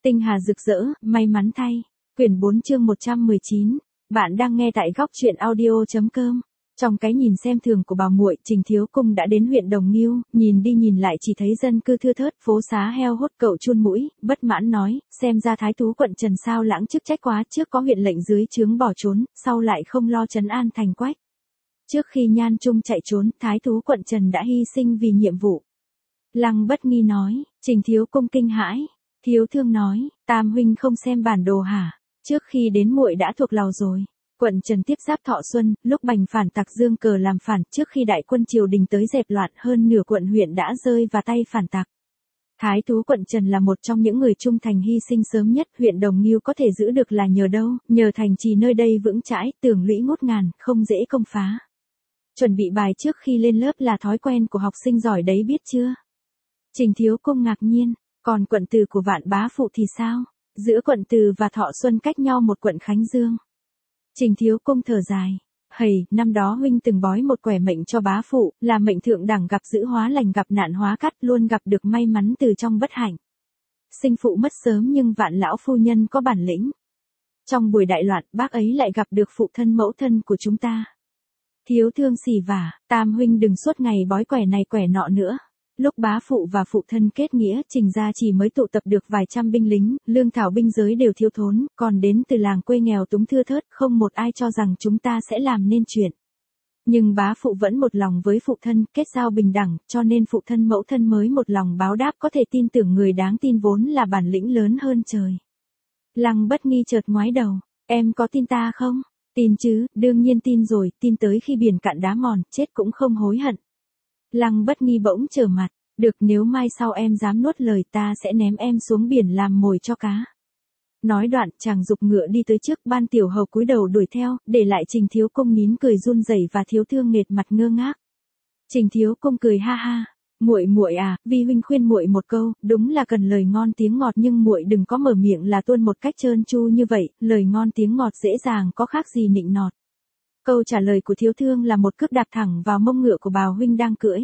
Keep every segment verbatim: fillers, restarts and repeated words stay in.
Tinh hà rực rỡ, may mắn thay. Quyển bốn chương một trăm mười chín. Bạn đang nghe tại góc truyện audio chấm com. Trong cái nhìn xem thường của bà muội, Trình Thiếu Cung đã đến huyện Đồng Nghiêu, nhìn đi nhìn lại chỉ thấy dân cư thưa thớt, phố xá heo hốt, cậu chun mũi, bất mãn nói, xem ra Thái Tú quận Trần sao lãng chức trách quá, trước có huyện lệnh dưới trướng bỏ trốn, sau lại không lo trấn an thành quách. Trước khi Nhan Trung chạy trốn, Thái Tú quận Trần đã hy sinh vì nhiệm vụ. Lăng Bất Nghi nói. Trình Thiếu Cung kinh hãi. Thiếu Thương nói, Tam huynh không xem bản đồ hả? Trước khi đến muội đã thuộc lầu rồi. Quận Trần tiếp giáp Thọ Xuân, lúc bành phản tặc dương cờ làm phản, trước khi đại quân triều đình tới dẹp loạn, hơn nửa quận huyện đã rơi vào tay phản tặc. Thái Tú quận Trần là một trong những người trung thành hy sinh sớm nhất, huyện Đồng Nghiêu có thể giữ được là nhờ đâu, nhờ thành trì nơi đây vững chãi, tường lũy ngút ngàn, không dễ công phá. Chuẩn bị bài trước khi lên lớp là thói quen của học sinh giỏi đấy biết chưa? Trình Thiếu Cung ngạc nhiên, còn quận từ của Vạn Bá Phụ thì sao? Giữa quận từ và Thọ Xuân cách nhau một quận Khánh Dương. Trình Thiếu Cung thở dài. Hầy, năm đó huynh từng bói một quẻ mệnh cho bá phụ, là mệnh thượng đẳng gặp dữ hóa lành gặp nạn hóa cắt, luôn gặp được may mắn từ trong bất hạnh. Sinh phụ mất sớm nhưng Vạn lão phu nhân có bản lĩnh. Trong buổi đại loạn, bác ấy lại gặp được phụ thân mẫu thân của chúng ta. Thiếu Thương xì vả, Tam huynh đừng suốt ngày bói quẻ này quẻ nọ nữa. Lúc bá phụ và phụ thân kết nghĩa, Trình gia chỉ mới tụ tập được vài trăm binh lính, lương thảo binh giới đều thiếu thốn, còn đến từ làng quê nghèo túng thưa thớt, không một ai cho rằng chúng ta sẽ làm nên chuyện. Nhưng bá phụ vẫn một lòng với phụ thân, kết giao bình đẳng, cho nên phụ thân mẫu thân mới một lòng báo đáp, có thể tin tưởng người đáng tin vốn là bản lĩnh lớn hơn trời. Lăng Bất Nghi chợt ngoái đầu, em có tin ta không? Tin chứ, đương nhiên tin rồi, tin tới khi biển cạn đá mòn, chết cũng không hối hận. Lăng Bất Nghi bỗng trở mặt, được, nếu mai sau em dám nuốt lời ta sẽ ném em xuống biển làm mồi cho cá. Nói đoạn, chàng giục ngựa đi tới trước, Ban Tiểu Hầu cúi đầu đuổi theo, để lại Trình Thiếu Cung nín cười run rẩy và Thiếu Thương nghệt mặt ngơ ngác. Trình Thiếu Cung cười ha ha, muội muội à, vi huynh khuyên muội một câu, đúng là cần lời ngon tiếng ngọt nhưng muội đừng có mở miệng là tuôn một cách trơn tru như vậy, lời ngon tiếng ngọt dễ dàng có khác gì nịnh nọt. Câu trả lời của Thiếu Thương là một cước đạp thẳng vào mông ngựa của bào huynh đang cưỡi.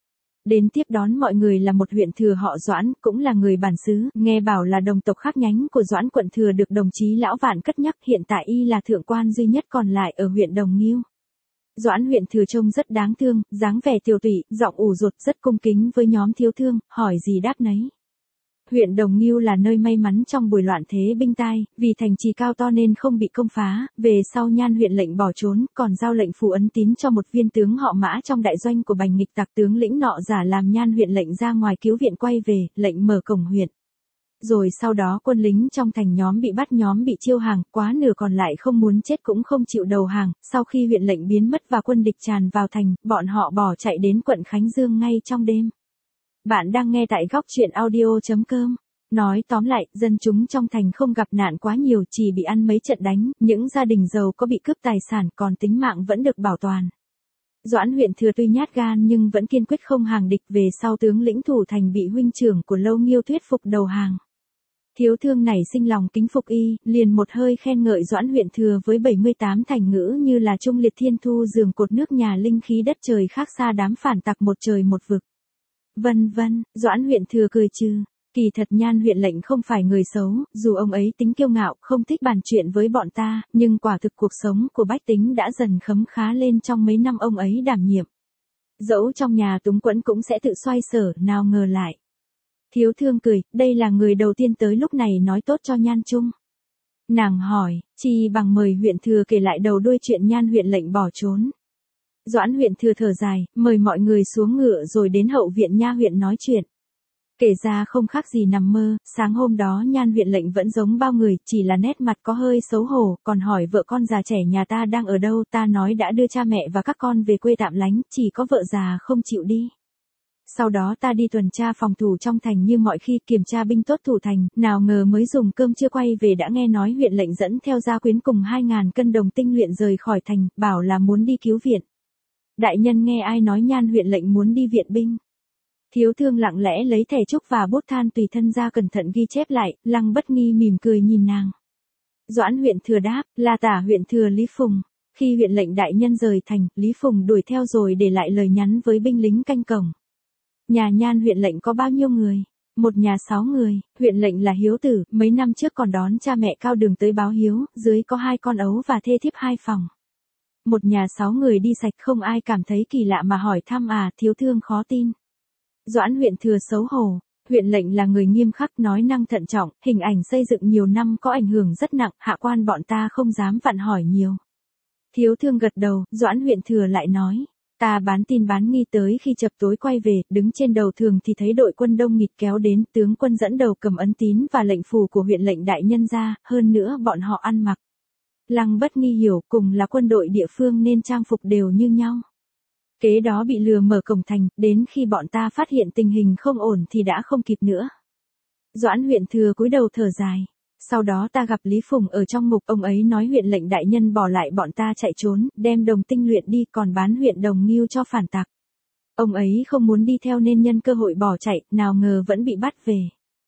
Đến tiếp đón mọi người là một huyện thừa họ Doãn, cũng là người bản xứ, nghe bảo là đồng tộc khác nhánh của Doãn quận thừa được đồng chí Lão Vạn cất nhắc, hiện tại y là thượng quan duy nhất còn lại ở huyện Đồng Nghiêu. Doãn huyện thừa trông rất đáng thương, dáng vẻ tiều tụy, giọng ủ rột, rất cung kính với nhóm Thiếu Thương, hỏi gì đáp nấy. Huyện Đồng Nghiêu là nơi may mắn trong buổi loạn thế binh tai, vì thành trì cao to nên không bị công phá, về sau Nhan huyện lệnh bỏ trốn, còn giao lệnh phù ấn tín cho một viên tướng họ Mã trong đại doanh của bành nghịch tặc, tướng lĩnh nọ giả làm Nhan huyện lệnh ra ngoài cứu viện quay về, lệnh mở cổng huyện. Rồi sau đó quân lính trong thành nhóm bị bắt, nhóm bị chiêu hàng, quá nửa còn lại không muốn chết cũng không chịu đầu hàng, sau khi huyện lệnh biến mất và quân địch tràn vào thành, bọn họ bỏ chạy đến quận Khánh Dương ngay trong đêm. Bạn đang nghe tại góc truyện audio chấm com. Nói tóm lại, dân chúng trong thành không gặp nạn quá nhiều, chỉ bị ăn mấy trận đánh, những gia đình giàu có bị cướp tài sản, còn tính mạng vẫn được bảo toàn. Doãn huyện thừa tuy nhát gan nhưng vẫn kiên quyết không hàng địch, về sau tướng lĩnh thủ thành bị huynh trưởng của Lâu Nghiêu thuyết phục đầu hàng. Thiếu Thương nảy sinh lòng kính phục y, liền một hơi khen ngợi Doãn huyện thừa với bảy mươi tám thành ngữ như là trung liệt thiên thu giường cột nước nhà linh khí đất trời khác xa đám phản tặc một trời một vực. Vân vân, Doãn huyện thừa cười trừ. Kỳ thật Nhan huyện lệnh không phải người xấu, dù ông ấy tính kiêu ngạo, không thích bàn chuyện với bọn ta, nhưng quả thực cuộc sống của bách tính đã dần khấm khá lên trong mấy năm ông ấy đảm nhiệm. Dẫu trong nhà túng quẫn cũng sẽ tự xoay sở, nào ngờ lại. Thiếu Thương cười, đây là người đầu tiên tới lúc này nói tốt cho Nhan Trung. Nàng hỏi, chi bằng mời huyện thừa kể lại đầu đuôi chuyện Nhan huyện lệnh bỏ trốn. Doãn huyện thừa thở dài, mời mọi người xuống ngựa rồi đến hậu viện Nha huyện nói chuyện. Kể ra không khác gì nằm mơ, sáng hôm đó Nhan huyện lệnh vẫn giống bao người, chỉ là nét mặt có hơi xấu hổ, còn hỏi vợ con già trẻ nhà ta đang ở đâu, ta nói đã đưa cha mẹ và các con về quê tạm lánh, chỉ có vợ già không chịu đi. Sau đó ta đi tuần tra phòng thủ trong thành như mọi khi, kiểm tra binh tốt thủ thành, nào ngờ mới dùng cơm chưa quay về đã nghe nói huyện lệnh dẫn theo gia quyến cùng hai ngàn cân đồng tinh luyện rời khỏi thành, bảo là muốn đi cứu viện. Đại nhân nghe ai nói Nhan huyện lệnh muốn đi viện binh? Thiếu Thương lặng lẽ lấy thẻ trúc và bút than tùy thân ra cẩn thận ghi chép lại, Lăng Bất Nghi mỉm cười nhìn nàng. Doãn huyện thừa đáp, là tả huyện thừa Lý Phùng. Khi huyện lệnh đại nhân rời thành, Lý Phùng đuổi theo rồi để lại lời nhắn với binh lính canh cổng. Nhà Nhan huyện lệnh có bao nhiêu người? Một nhà sáu người, huyện lệnh là hiếu tử, mấy năm trước còn đón cha mẹ cao đường tới báo hiếu, dưới có hai con ấu và thê thiếp hai phòng. Một nhà sáu người đi sạch không ai cảm thấy kỳ lạ mà hỏi thăm à, thiếu thương khó tin. Doãn huyện thừa xấu hổ, huyện lệnh là người nghiêm khắc nói năng thận trọng, hình ảnh xây dựng nhiều năm có ảnh hưởng rất nặng, hạ quan bọn ta không dám vặn hỏi nhiều. Thiếu thương gật đầu, Doãn huyện thừa lại nói. Ta bán tin bán nghi tới khi chập tối quay về, đứng trên đầu thường thì thấy đội quân đông nghịt kéo đến, tướng quân dẫn đầu cầm ấn tín và lệnh phù của huyện lệnh đại nhân ra, hơn nữa bọn họ ăn mặc. Lăng Bất Nghi hiểu, cùng là quân đội địa phương nên trang phục đều như nhau. Kế đó bị lừa mở cổng thành, đến khi bọn ta phát hiện tình hình không ổn thì đã không kịp nữa. Doãn huyện thừa cúi đầu thở dài. Sau đó ta gặp Lý Phùng ở trong ngục, ông ấy nói huyện lệnh đại nhân bỏ lại bọn ta chạy trốn, đem đồng tinh luyện đi còn bán huyện Đồng Nghiêu cho phản tặc. Ông ấy không muốn đi theo nên nhân cơ hội bỏ chạy, nào ngờ vẫn bị bắt về.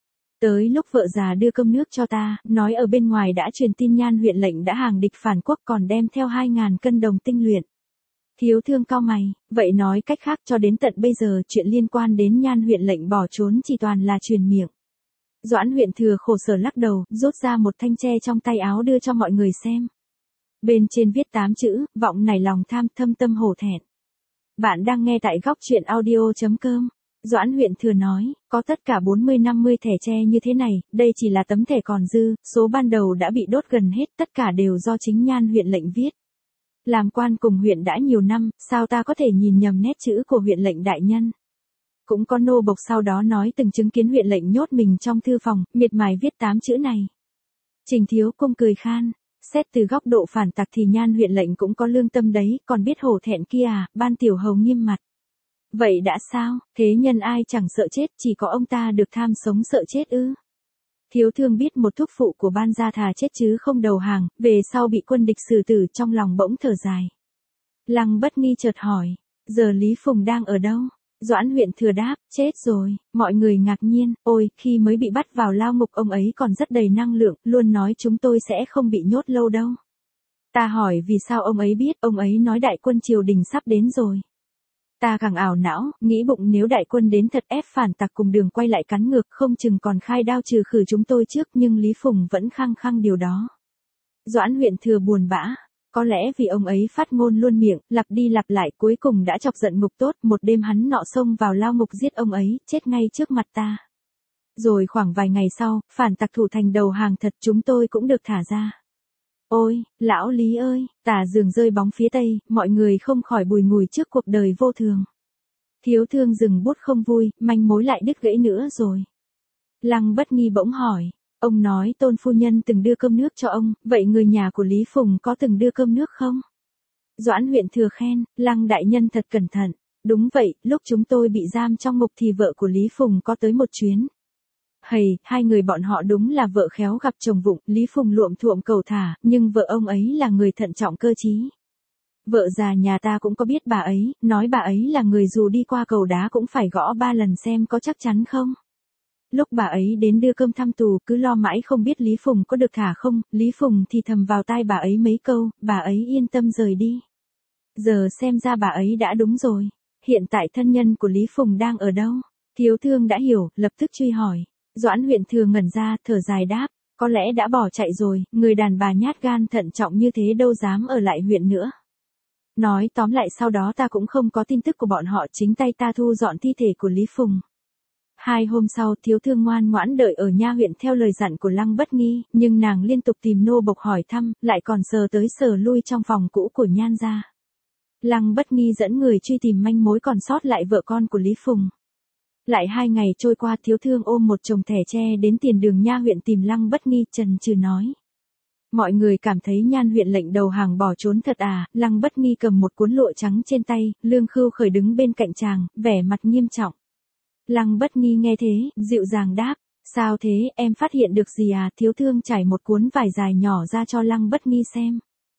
Tới lúc vợ già đưa cơm nước cho ta, nói ở bên ngoài đã truyền tin Nhan huyện lệnh đã hàng địch phản quốc còn đem theo hai ngàn cân đồng tinh luyện. Thiếu thương cau mày, vậy nói cách khác cho đến tận bây giờ chuyện liên quan đến Nhan huyện lệnh bỏ trốn chỉ toàn là truyền miệng. Doãn huyện thừa khổ sở lắc đầu, rút ra một thanh tre trong tay áo đưa cho mọi người xem. Bên trên viết tám chữ, vọng nảy lòng tham, thâm tâm hổ thẹn. Bạn đang nghe tại góc truyện audio chấm com. Doãn huyện thừa nói, có tất cả bốn mươi năm mươi thẻ tre như thế này, đây chỉ là tấm thẻ còn dư, số ban đầu đã bị đốt gần hết, tất cả đều do chính Nhan huyện lệnh viết. Làm quan cùng huyện đã nhiều năm, sao ta có thể nhìn nhầm nét chữ của huyện lệnh đại nhân. Cũng có nô bộc sau đó nói từng chứng kiến huyện lệnh nhốt mình trong thư phòng, miệt mài viết tám chữ này. Trình Thiếu Cung cười khan, xét từ góc độ phản tặc thì Nhan huyện lệnh cũng có lương tâm đấy, còn biết hổ thẹn kia à, ban tiểu hầu nghiêm mặt. Vậy đã sao, thế nhân ai chẳng sợ chết, chỉ có ông ta được tham sống sợ chết ư. Thiếu thương biết một thúc phụ của ban gia thà chết chứ không đầu hàng, về sau bị quân địch xử tử trong lòng bỗng thở dài. Lăng Bất Nghi chợt hỏi, giờ Lý Phùng đang ở đâu? Doãn huyện thừa đáp, chết rồi, mọi người ngạc nhiên, ôi, khi mới bị bắt vào lao ngục ông ấy còn rất đầy năng lượng, luôn nói chúng tôi sẽ không bị nhốt lâu đâu. Ta hỏi vì sao ông ấy biết, ông ấy nói đại quân triều đình sắp đến rồi. Ta càng ảo não, nghĩ bụng nếu đại quân đến thật ép phản tặc cùng đường quay lại cắn ngược không chừng còn khai đao trừ khử chúng tôi trước nhưng Lý Phùng vẫn khăng khăng điều đó. Doãn huyện thừa buồn bã. Có lẽ vì ông ấy phát ngôn luôn miệng, lặp đi lặp lại cuối cùng đã chọc giận ngục tốt, một đêm hắn nọ xông vào lao ngục giết ông ấy, chết ngay trước mặt ta. Rồi khoảng vài ngày sau, phản tặc thủ thành đầu hàng thật chúng tôi cũng được thả ra. Ôi, lão Lý ơi, tà giường rơi bóng phía tây, mọi người không khỏi bùi ngùi trước cuộc đời vô thường. Thiếu thương dừng bút không vui, manh mối lại đứt gãy nữa rồi. Lăng Bất Nghi bỗng hỏi. Ông nói Tôn phu nhân từng đưa cơm nước cho ông, vậy người nhà của Lý Phùng có từng đưa cơm nước không? Doãn huyện thừa khen, Lăng đại nhân thật cẩn thận. Đúng vậy, lúc chúng tôi bị giam trong ngục thì vợ của Lý Phùng có tới một chuyến. Hầy, hai người bọn họ đúng là vợ khéo gặp chồng vụng, Lý Phùng luộm thuộm cầu thả, nhưng vợ ông ấy là người thận trọng cơ trí. Vợ già nhà ta cũng có biết bà ấy, nói bà ấy là người dù đi qua cầu đá cũng phải gõ ba lần xem có chắc chắn không. Lúc bà ấy đến đưa cơm thăm tù cứ lo mãi không biết Lý Phùng có được thả không, Lý Phùng thì thầm vào tai bà ấy mấy câu, bà ấy yên tâm rời đi. Giờ xem ra bà ấy đã đúng rồi. Hiện tại thân nhân của Lý Phùng đang ở đâu? Thiếu thương đã hiểu, lập tức truy hỏi. Doãn huyện thừa ngẩn ra, thở dài đáp, có lẽ đã bỏ chạy rồi, người đàn bà nhát gan thận trọng như thế đâu dám ở lại huyện nữa. Nói tóm lại sau đó ta cũng không có tin tức của bọn họ, chính tay ta thu dọn thi thể của Lý Phùng. Hai hôm sau thiếu thương ngoan ngoãn đợi ở nha huyện theo lời dặn của Lăng Bất Nghi, nhưng nàng liên tục tìm nô bộc hỏi thăm, lại còn sờ tới sờ lui trong phòng cũ của Nhan gia. Lăng Bất Nghi dẫn người truy tìm manh mối còn sót lại vợ con của Lý Phùng. Lại hai ngày trôi qua thiếu thương ôm một chồng thẻ tre đến tiền đường nha huyện tìm Lăng Bất Nghi, chần chừ nói. Mọi người cảm thấy Nhan huyện lệnh đầu hàng bỏ trốn thật à, Lăng Bất Nghi cầm một cuốn lụa trắng trên tay, Lương Khưu Khởi đứng bên cạnh chàng, vẻ mặt nghiêm trọng. Lăng Bất Nghi nghe thế, dịu dàng đáp, sao thế, em phát hiện được gì à, thiếu thương trải một cuốn vải dài nhỏ ra cho Lăng Bất Nghi xem.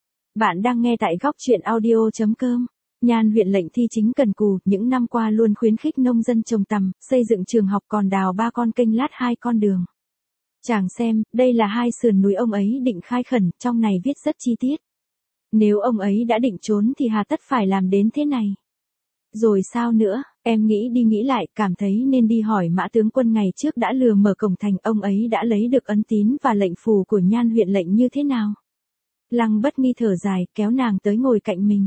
Bạn đang nghe tại góc truyện audio chấm com. Nhan huyện lệnh thi chính cần cù, những năm qua luôn khuyến khích nông dân trồng tằm, xây dựng trường học còn đào ba con kênh lát hai con đường. Chàng xem, đây là hai sườn núi ông ấy định khai khẩn, trong này viết rất chi tiết. Nếu ông ấy đã định trốn thì hà tất phải làm đến thế này. Rồi sao nữa, em nghĩ đi nghĩ lại, cảm thấy nên đi hỏi Mã tướng quân ngày trước đã lừa mở cổng thành, ông ấy đã lấy được ấn tín và lệnh phù của Nhan huyện lệnh như thế nào. Lăng Bất Nghi thở dài, kéo nàng tới ngồi cạnh mình.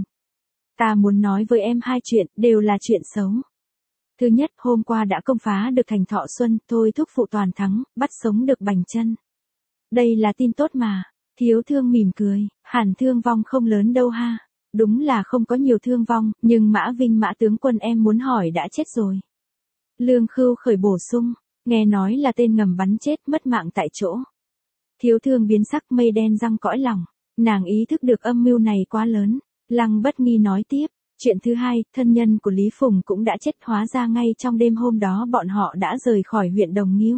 Ta muốn nói với em hai chuyện, đều là chuyện xấu. Thứ nhất, hôm qua đã công phá được thành Thọ Xuân, thôi thúc phụ toàn thắng, bắt sống được Bành Chân. Đây là tin tốt mà. Thiếu Thương mỉm cười, hẳn thương vong không lớn đâu ha. Đúng là không có nhiều thương vong, nhưng Mã Vinh Mã tướng quân em muốn hỏi đã chết rồi. Lương Khưu Khởi bổ sung, nghe nói là tên ngầm bắn chết, mất mạng tại chỗ. Thiếu Thương biến sắc, mây đen răng cõi lòng. Nàng ý thức được âm mưu này quá lớn. Lăng Bất Nghi nói tiếp, chuyện thứ hai, thân nhân của Lý Phùng cũng đã chết, hóa ra ngay trong đêm hôm đó bọn họ đã rời khỏi huyện Đồng Nghiêu.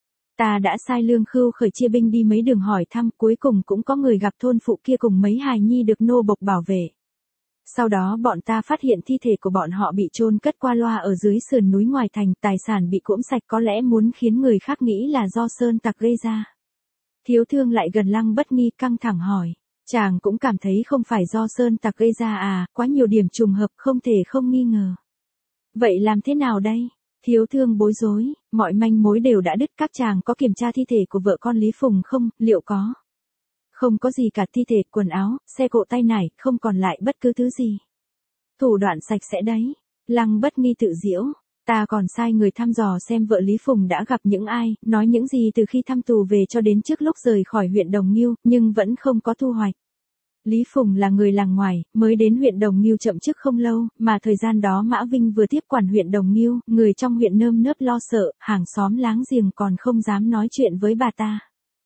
Ta đã sai Lương Khưu Khởi chia binh đi mấy đường hỏi thăm, cuối cùng cũng có người gặp thôn phụ kia cùng mấy hài nhi được nô bộc bảo vệ. Sau đó bọn ta phát hiện thi thể của bọn họ bị chôn cất qua loa ở dưới sườn núi ngoài thành, tài sản bị cỗm sạch, có lẽ muốn khiến người khác nghĩ là do sơn tặc gây ra. Thiếu Thương lại gần Lăng Bất Nghi căng thẳng hỏi, chàng cũng cảm thấy không phải do sơn tặc gây ra à, quá nhiều điểm trùng hợp không thể không nghi ngờ. Vậy làm thế nào đây? Thiếu Thương bối rối, mọi manh mối đều đã đứt, các chàng có kiểm tra thi thể của vợ con Lý Phùng không, liệu có? Không có gì cả, thi thể, quần áo, xe cộ tay nải, không còn lại bất cứ thứ gì. Thủ đoạn sạch sẽ đấy. Lăng Bất Nghi tự giễu, ta còn sai người thăm dò xem vợ Lý Phùng đã gặp những ai, nói những gì từ khi thăm tù về cho đến trước lúc rời khỏi huyện Đồng Nghiêu, nhưng vẫn không có thu hoạch. Lý Phùng là người làng ngoài, mới đến huyện Đồng Nghiêu chậm chức không lâu, mà thời gian đó Mã Vinh vừa tiếp quản huyện Đồng Nghiêu, người trong huyện nơm nớp lo sợ, hàng xóm láng giềng còn không dám nói chuyện với bà ta.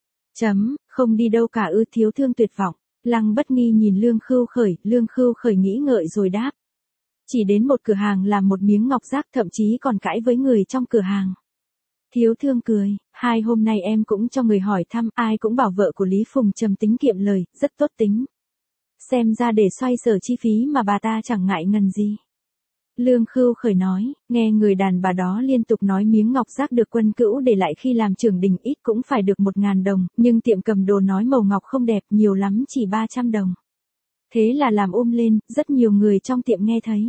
Chấm, không đi đâu cả ư? Thiếu Thương tuyệt vọng. Lăng Bất Nghi nhìn Lương Khưu Khởi, Lương Khưu Khởi nghĩ ngợi rồi đáp. Chỉ đến một cửa hàng làm một miếng ngọc giác, thậm chí còn cãi với người trong cửa hàng. Thiếu Thương cười, hai hôm nay em cũng cho người hỏi thăm, ai cũng bảo vợ của Lý Phùng trầm tính kiệm lời, rất tốt tính. Xem ra để xoay sở chi phí mà bà ta chẳng ngại ngần gì. Lương Khưu Khởi nói, nghe người đàn bà đó liên tục nói miếng ngọc giác được Quân Cữu để lại khi làm trưởng đình ít cũng phải được một ngàn đồng, nhưng tiệm cầm đồ nói màu ngọc không đẹp, nhiều lắm chỉ ba trăm đồng. Thế là làm ôm lên, rất nhiều người trong tiệm nghe thấy.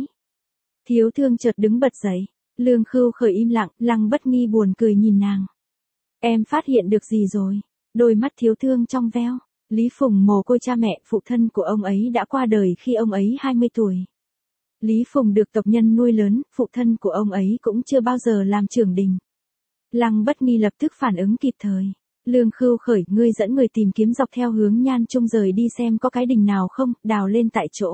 Thiếu Thương chợt đứng bật dậy. Lương Khưu Khởi im lặng, Lăng Bất Nghi buồn cười nhìn nàng. Em phát hiện được gì rồi? Đôi mắt Thiếu Thương trong veo. Lý Phùng mồ côi cha mẹ, phụ thân của ông ấy đã qua đời khi ông ấy hai mươi tuổi. Lý Phùng được tộc nhân nuôi lớn, phụ thân của ông ấy cũng chưa bao giờ làm trưởng đình. Lăng Bất Nghi lập tức phản ứng kịp thời. Lương Khưu Khởi, ngươi dẫn người tìm kiếm dọc theo hướng Nhan Trung rời đi xem có cái đình nào không, đào lên tại chỗ.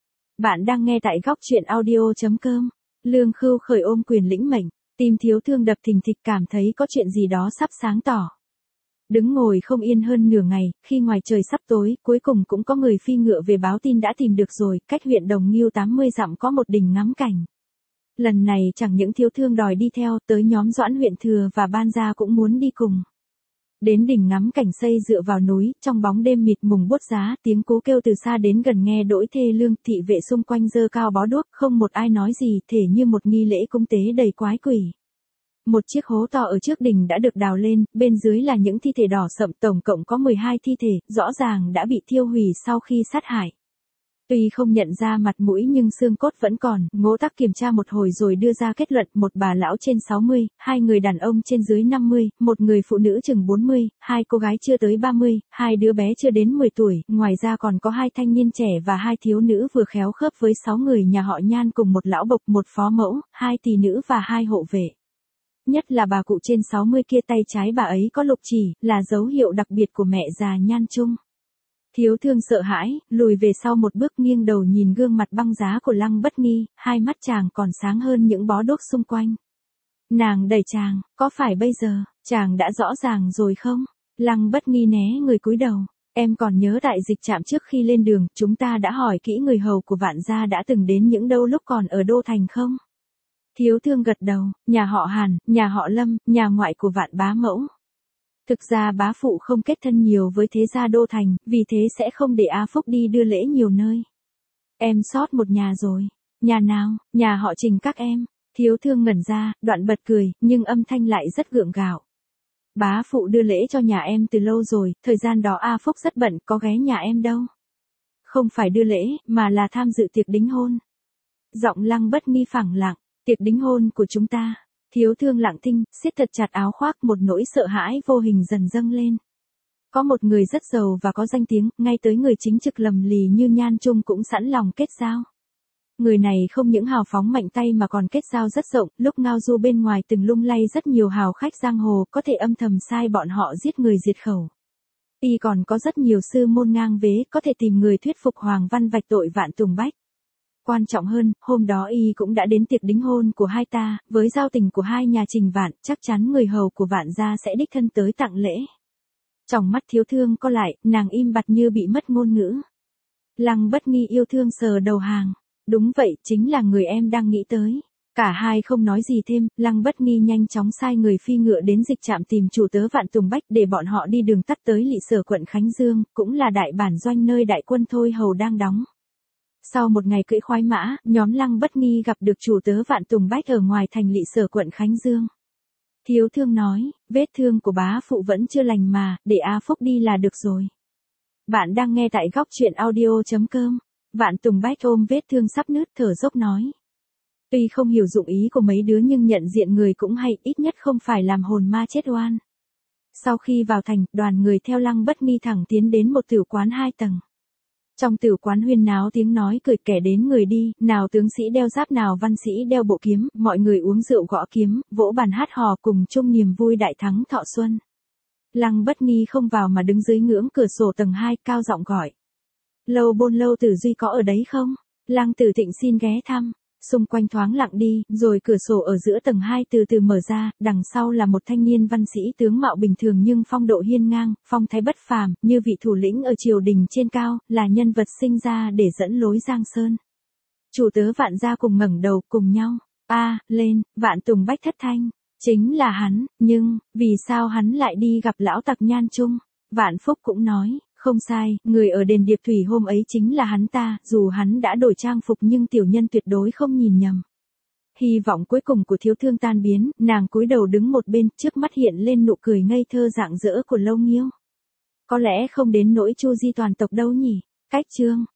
Bạn đang nghe tại góc truyện audio chấm com. Lương Khưu Khởi ôm quyền lĩnh mệnh, tim Thiếu Thương đập thình thịch, cảm thấy có chuyện gì đó sắp sáng tỏ. Đứng ngồi không yên hơn nửa ngày, khi ngoài trời sắp tối, cuối cùng cũng có người phi ngựa về báo tin đã tìm được rồi, cách huyện Đồng Nghiêu tám mươi dặm có một đình ngắm cảnh. Lần này chẳng những Thiếu Thương đòi đi theo, tới nhóm Doãn huyện thừa và Ban Gia cũng muốn đi cùng. Đến đỉnh ngắm cảnh xây dựa vào núi, trong bóng đêm mịt mùng buốt giá, tiếng cú kêu từ xa đến gần nghe đỗi thê lương, thị vệ xung quanh giơ cao bó đuốc, không một ai nói gì, thể như một nghi lễ cúng tế đầy quái quỷ. Một chiếc hố to ở trước đỉnh đã được đào lên, bên dưới là những thi thể đỏ sậm, tổng cộng có mười hai thi thể, rõ ràng đã bị thiêu hủy sau khi sát hại. Tuy không nhận ra mặt mũi nhưng xương cốt vẫn còn, Ngỗ Tắc kiểm tra một hồi rồi đưa ra kết luận, một bà lão trên sáu mươi, hai người đàn ông trên dưới năm mươi, một người phụ nữ chừng bốn mươi, hai cô gái chưa tới ba mươi, hai đứa bé chưa đến mười tuổi, ngoài ra còn có hai thanh niên trẻ và hai thiếu nữ vừa khéo khớp với sáu người nhà họ Nhan cùng một lão bộc, một phó mẫu, hai tỳ nữ và hai hộ vệ. Nhất là bà cụ trên sáu mươi kia, tay trái bà ấy có lục chỉ, là dấu hiệu đặc biệt của mẹ già Nhan Trung. Thiếu Thương sợ hãi, lùi về sau một bước, nghiêng đầu nhìn gương mặt băng giá của Lăng Bất Nghi, hai mắt chàng còn sáng hơn những bó đuốc xung quanh. Nàng đẩy chàng, có phải bây giờ, chàng đã rõ ràng rồi không? Lăng Bất Nghi né người cúi đầu, em còn nhớ tại dịch trạm trước khi lên đường, chúng ta đã hỏi kỹ người hầu của Vạn gia đã từng đến những đâu lúc còn ở Đô Thành không? Thiếu Thương gật đầu, nhà họ Hàn, nhà họ Lâm, nhà ngoại của Vạn bá mẫu. Thực ra bá phụ không kết thân nhiều với thế gia Đô Thành, vì thế sẽ không để A Phúc đi đưa lễ nhiều nơi. Em sót một nhà rồi. Nhà nào? Nhà họ Trình các em. Thiếu Thương ngẩn ra, đoạn bật cười, nhưng âm thanh lại rất gượng gạo. Bá phụ đưa lễ cho nhà em từ lâu rồi, thời gian đó A Phúc rất bận, có ghé nhà em đâu. Không phải đưa lễ, mà là tham dự tiệc đính hôn. Giọng Lăng Bất Nghi phẳng lặng, tiệc đính hôn của chúng ta. Thiếu thương Lặng Thinh, siết thật chặt áo khoác, một nỗi sợ hãi vô hình dần dâng lên. Có một người rất giàu và có danh tiếng, ngay tới người chính trực lầm lì như Nhan Trung cũng sẵn lòng kết giao. Người này không những hào phóng mạnh tay mà còn kết giao rất rộng, lúc ngao du bên ngoài từng lung lay rất nhiều hào khách giang hồ, có thể âm thầm sai bọn họ giết người diệt khẩu. Y còn có rất nhiều sư môn ngang vế, có thể tìm người thuyết phục Hoàng Văn vạch tội Vạn Tùng Bách. Quan trọng hơn, hôm đó Y cũng đã đến tiệc đính hôn của hai ta, với giao tình của hai nhà Trình Vạn, chắc chắn người hầu của Vạn gia sẽ đích thân tới tặng lễ. Trong mắt thiếu thương co lại, nàng im bặt như bị mất ngôn ngữ. Lăng Bất Nghi yêu thương sờ đầu hàng. Đúng vậy, chính là người em đang nghĩ tới. Cả hai không nói gì thêm, Lăng Bất Nghi nhanh chóng sai người phi ngựa đến dịch trạm tìm chủ tớ Vạn Tùng Bách để bọn họ đi đường tắt tới Lỵ Sở quận Khánh Dương, cũng là đại bản doanh nơi đại quân Thôi Hầu đang đóng. Sau một ngày cưỡi khoái mã, nhóm Lăng Bất Nghi gặp được chủ tớ Vạn Tùng Bách ở ngoài thành Lỵ Sở quận Khánh Dương. Thiếu thương nói, vết thương của bá phụ vẫn chưa lành mà, để A Phúc đi là được rồi. Bạn đang nghe tại góc truyện audio chấm com. Vạn Tùng Bách ôm vết thương sắp nứt thở dốc nói. Tuy không hiểu dụng ý của mấy đứa nhưng nhận diện người cũng hay, ít nhất không phải làm hồn ma chết oan. Sau khi vào thành, đoàn người theo Lăng Bất Nghi thẳng tiến đến một tử quán hai tầng. Trong tử quán huyên náo tiếng nói cười, kẻ đến người đi, nào tướng sĩ đeo giáp nào văn sĩ đeo bộ kiếm, mọi người uống rượu gõ kiếm, vỗ bàn hát hò cùng chung niềm vui đại thắng thọ xuân. Lăng Bất Nghi không vào mà đứng dưới ngưỡng cửa sổ tầng hai, cao giọng gọi. Lâu Bôn Lâu Tử Duy có ở đấy không? Lăng Tử Thịnh xin ghé thăm. Xung quanh thoáng lặng đi, rồi cửa sổ ở giữa tầng hai từ từ mở ra, đằng sau là một thanh niên văn sĩ tướng mạo bình thường nhưng phong độ hiên ngang, phong thái bất phàm, như vị thủ lĩnh ở triều đình trên cao, là nhân vật sinh ra để dẫn lối Giang Sơn. Chủ tớ Vạn gia cùng ngẩng đầu cùng nhau. A, lên, Vạn Tùng Bách thất thanh. Chính là hắn, nhưng, vì sao hắn lại đi gặp lão tặc Nhan Trung? Vạn Phúc cũng nói. Không sai, người ở đền Điệp Thủy hôm ấy chính là hắn ta, dù hắn đã đổi trang phục nhưng tiểu nhân tuyệt đối không nhìn nhầm. Hy vọng cuối cùng của thiếu thương tan biến, nàng cúi đầu đứng một bên, trước mắt hiện lên nụ cười ngây thơ rạng rỡ của Lâu Nghiêu. Có lẽ không đến nỗi chu di toàn tộc đâu nhỉ? Cách chương.